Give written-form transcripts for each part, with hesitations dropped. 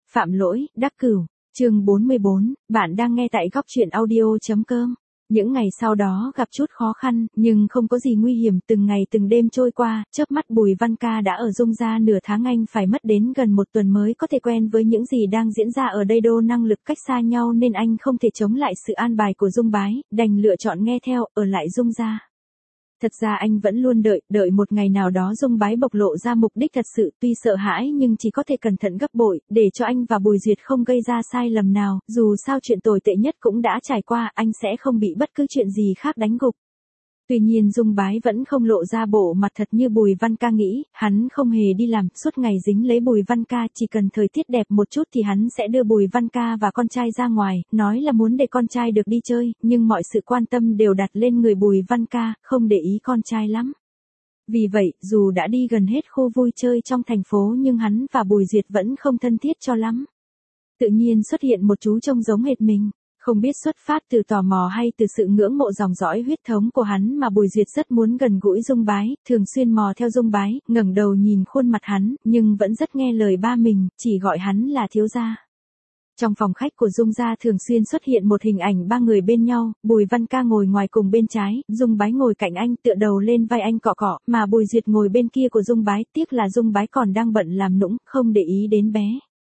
Phạm lỗi, đắc cửu, chương 44, bạn đang nghe tại góc truyện audio.com. Những ngày sau đó gặp chút khó khăn, nhưng không có gì nguy hiểm, từng ngày từng đêm trôi qua, chớp mắt Bùi Văn Ca đã ở Dung gia nửa tháng, anh phải mất đến gần một tuần mới có thể quen với những gì đang diễn ra ở đây, đô năng lực cách xa nhau nên anh không thể chống lại sự an bài của Dung Bái, đành lựa chọn nghe theo, ở lại Dung gia. Thật ra anh vẫn luôn đợi một ngày nào đó Dung Bái bộc lộ ra mục đích thật sự, tuy sợ hãi nhưng chỉ có thể cẩn thận gấp bội, để cho anh và Bùi Duyệt không gây ra sai lầm nào, dù sao chuyện tồi tệ nhất cũng đã trải qua, anh sẽ không bị bất cứ chuyện gì khác đánh gục. Tuy nhiên Dung Bái vẫn không lộ ra bộ mặt thật như Bùi Văn Ca nghĩ, hắn không hề đi làm, suốt ngày dính lấy Bùi Văn Ca, chỉ cần thời tiết đẹp một chút thì hắn sẽ đưa Bùi Văn Ca và con trai ra ngoài, nói là muốn để con trai được đi chơi, nhưng mọi sự quan tâm đều đặt lên người Bùi Văn Ca, không để ý con trai lắm. Vì vậy, dù đã đi gần hết khu vui chơi trong thành phố nhưng hắn và Bùi Duyệt vẫn không thân thiết cho lắm. Tự nhiên xuất hiện một chú trông giống hệt mình. Không biết xuất phát từ tò mò hay từ sự ngưỡng mộ dòng dõi huyết thống của hắn mà Bùi Duyệt rất muốn gần gũi Dung Bái, thường xuyên mò theo Dung Bái, ngẩng đầu nhìn khuôn mặt hắn, nhưng vẫn rất nghe lời ba mình, chỉ gọi hắn là thiếu gia. Trong phòng khách của Dung gia thường xuyên xuất hiện một hình ảnh ba người bên nhau, Bùi Văn Ca ngồi ngoài cùng bên trái, Dung Bái ngồi cạnh anh tựa đầu lên vai anh cọ cọ, mà Bùi Duyệt ngồi bên kia của Dung Bái, tiếc là Dung Bái còn đang bận làm nũng, không để ý đến bé.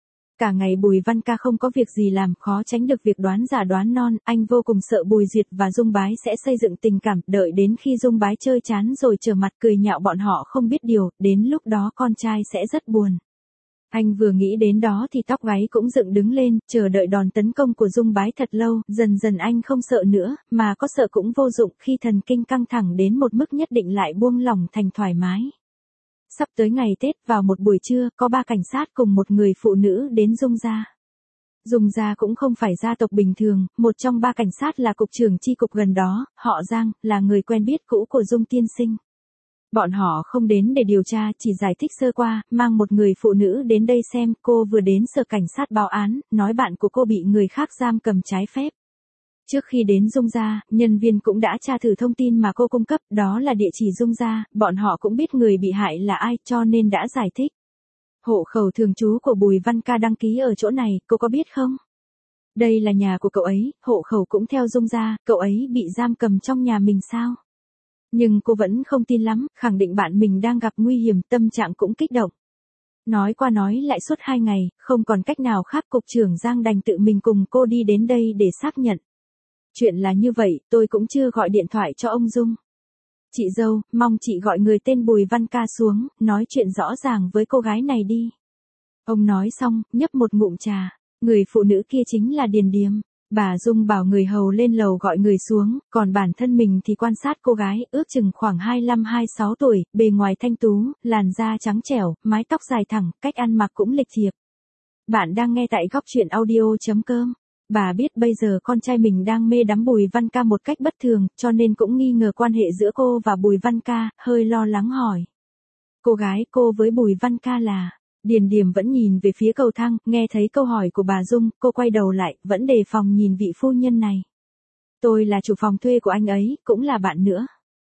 Cả ngày Bùi Văn Ca không có việc gì làm, khó tránh được việc đoán già đoán non, anh vô cùng sợ Bùi Duyệt và Dung Bái sẽ xây dựng tình cảm, đợi đến khi Dung Bái chơi chán rồi trở mặt cười nhạo bọn họ không biết điều, đến lúc đó con trai sẽ rất buồn. Anh vừa nghĩ đến đó thì tóc gáy cũng dựng đứng lên, chờ đợi đòn tấn công của Dung Bái thật lâu, dần dần anh không sợ nữa, mà có sợ cũng vô dụng, khi thần kinh căng thẳng đến một mức nhất định lại buông lỏng thành thoải mái. Sắp tới ngày Tết, vào một buổi trưa, có 3 cảnh sát cùng một người phụ nữ đến Dung gia. Dung gia cũng không phải gia tộc bình thường, một trong 3 cảnh sát là cục trưởng chi cục gần đó, họ Giang, là người quen biết cũ của Dung tiên sinh. Bọn họ không đến để điều tra, chỉ giải thích sơ qua, mang một người phụ nữ đến đây xem, cô vừa đến sở cảnh sát báo án, nói bạn của cô bị người khác giam cầm trái phép. Trước khi đến Dung gia, nhân viên cũng đã tra thử thông tin mà cô cung cấp, đó là địa chỉ Dung gia, bọn họ cũng biết người bị hại là ai, cho nên đã giải thích. Hộ khẩu thường trú của Bùi Văn Ca đăng ký ở chỗ này, cô có biết không? Đây là nhà của cậu ấy, hộ khẩu cũng theo Dung gia, cậu ấy bị giam cầm trong nhà mình sao? Nhưng cô vẫn không tin lắm, khẳng định bạn mình đang gặp nguy hiểm, tâm trạng cũng kích động. Nói qua nói lại suốt 2 ngày, không còn cách nào khác, cục trưởng Giang đành tự mình cùng cô đi đến đây để xác nhận. Chuyện là như vậy, tôi cũng chưa gọi điện thoại cho ông Dung. Chị dâu, mong chị gọi người tên Bùi Văn Ca xuống, nói chuyện rõ ràng với cô gái này đi. Ông nói xong, nhấp một ngụm trà, người phụ nữ kia chính là Điền Điềm. Bà Dung bảo người hầu lên lầu gọi người xuống, còn bản thân mình thì quan sát cô gái, ước chừng khoảng 25-26 tuổi, bề ngoài thanh tú, làn da trắng trẻo, mái tóc dài thẳng, cách ăn mặc cũng lịch thiệp. Bạn đang nghe tại góc truyện audio.com. Bà biết bây giờ con trai mình đang mê đắm Bùi Văn Ca một cách bất thường, cho nên cũng nghi ngờ quan hệ giữa cô và Bùi Văn Ca, hơi lo lắng hỏi. Cô gái, cô với Bùi Văn Ca là... Điền Điềm vẫn nhìn về phía cầu thang, nghe thấy câu hỏi của bà Dung, cô quay đầu lại, vẫn đề phòng nhìn vị phu nhân này. Tôi là chủ phòng thuê của anh ấy, cũng là bạn nữa.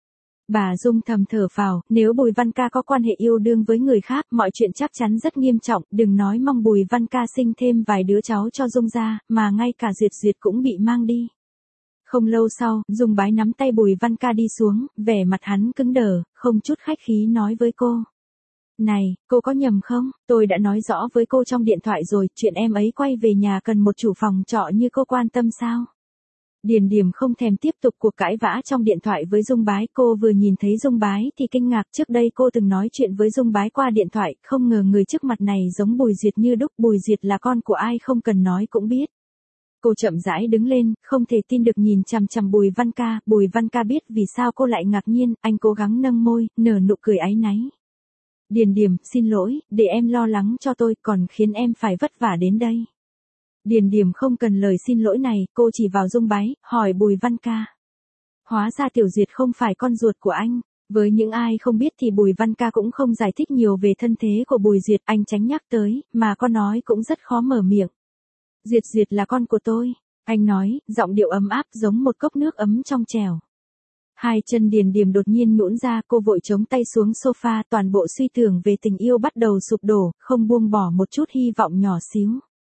Bà Dung thầm thở phào, nếu Bùi Văn Ca có quan hệ yêu đương với người khác, mọi chuyện chắc chắn rất nghiêm trọng, đừng nói mong Bùi Văn Ca sinh thêm vài đứa cháu cho Dung gia, mà ngay cả Duyệt cũng bị mang đi. Không lâu sau, Dung Bái nắm tay Bùi Văn Ca đi xuống, vẻ mặt hắn cứng đờ, không chút khách khí nói với cô. Này, cô có nhầm không? Tôi đã nói rõ với cô trong điện thoại rồi, chuyện em ấy quay về nhà cần một chủ phòng trọ như cô quan tâm sao? Điền Điềm không thèm tiếp tục cuộc cãi vã trong điện thoại với Dung Bái, cô vừa nhìn thấy Dung Bái thì kinh ngạc, trước đây cô từng nói chuyện với Dung Bái qua điện thoại, không ngờ người trước mặt này giống Bùi Duyệt như đúc, Bùi Duyệt là con của ai không cần nói cũng biết. Cô chậm rãi đứng lên, không thể tin được nhìn chằm chằm Bùi Văn Ca biết vì sao cô lại ngạc nhiên, anh cố gắng nâng môi, nở nụ cười áy náy. Điền Điềm, xin lỗi, để em lo lắng cho tôi, còn khiến em phải vất vả đến đây. Điền Điềm không cần lời xin lỗi này, cô chỉ vào Dung Bái, hỏi Bùi Văn Ca. Hóa ra Tiểu Duyệt không phải con ruột của anh. Với những ai không biết thì Bùi Văn Ca cũng không giải thích nhiều về thân thế của Bùi Duyệt, anh tránh nhắc tới, mà có nói cũng rất khó mở miệng. Duyệt là con của tôi, anh nói, giọng điệu ấm áp giống một cốc nước ấm trong trẻo. Hai chân Điền Điềm đột nhiên nhũn ra, cô vội chống tay xuống sofa, toàn bộ suy tưởng về tình yêu bắt đầu sụp đổ, không buông bỏ một chút hy vọng nhỏ xíu.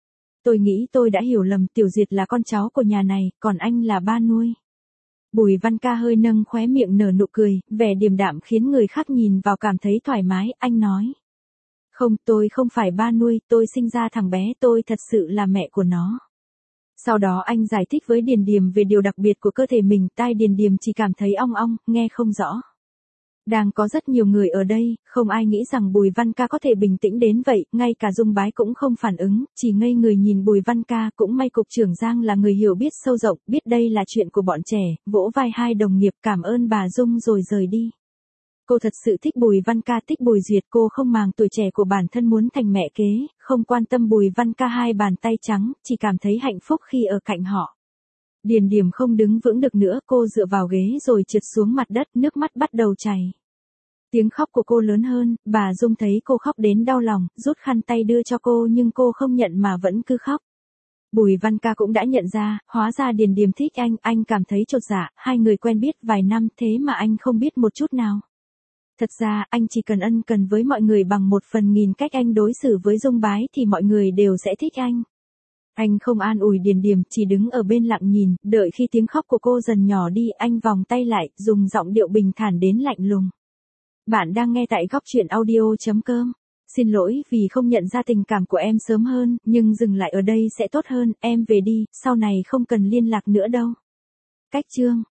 Tôi nghĩ tôi đã hiểu lầm, Tiểu Duyệt là con cháu của nhà này, còn anh là ba nuôi. Bùi Văn Ca hơi nâng khóe miệng nở nụ cười, vẻ điềm đạm khiến người khác nhìn vào cảm thấy thoải mái, anh nói. Không, tôi không phải ba nuôi, tôi sinh ra thằng bé, tôi thật sự là mẹ của nó. Sau đó anh giải thích với Điền Điềm về điều đặc biệt của cơ thể mình, tai Điền Điềm chỉ cảm thấy ong ong, nghe không rõ. Đang có rất nhiều người ở đây, không ai nghĩ rằng Bùi Văn Ca có thể bình tĩnh đến vậy, ngay cả Dung Bái cũng không phản ứng, chỉ ngây người nhìn Bùi Văn Ca, cũng may cục trưởng Giang là người hiểu biết sâu rộng, biết đây là chuyện của bọn trẻ, vỗ vai hai đồng nghiệp cảm ơn bà Dung rồi rời đi. Cô thật sự thích Bùi Văn Ca, thích Bùi Duyệt, cô không màng tuổi trẻ của bản thân muốn thành mẹ kế, không quan tâm Bùi Văn Ca hai bàn tay trắng, chỉ cảm thấy hạnh phúc khi ở cạnh họ. Điền Điềm không đứng vững được nữa, cô dựa vào ghế rồi trượt xuống mặt đất, nước mắt bắt đầu chảy. Tiếng khóc của cô lớn hơn, bà Dung thấy cô khóc đến đau lòng, rút khăn tay đưa cho cô nhưng cô không nhận mà vẫn cứ khóc. Bùi Văn Ca cũng đã nhận ra, hóa ra Điền Điềm thích anh cảm thấy chột dạ, hai người quen biết vài năm thế mà anh không biết một chút nào. Thật ra, anh chỉ cần ân cần với mọi người bằng 1/1000 cách anh đối xử với Dung Bái thì mọi người đều sẽ thích anh. Anh không an ủi Điền Điềm, chỉ đứng ở bên lặng nhìn, đợi khi tiếng khóc của cô dần nhỏ đi, anh vòng tay lại, dùng giọng điệu bình thản đến lạnh lùng. Bạn đang nghe tại góc truyện audio.com. Xin lỗi vì không nhận ra tình cảm của em sớm hơn, nhưng dừng lại ở đây sẽ tốt hơn, em về đi, sau này không cần liên lạc nữa đâu. Cách chương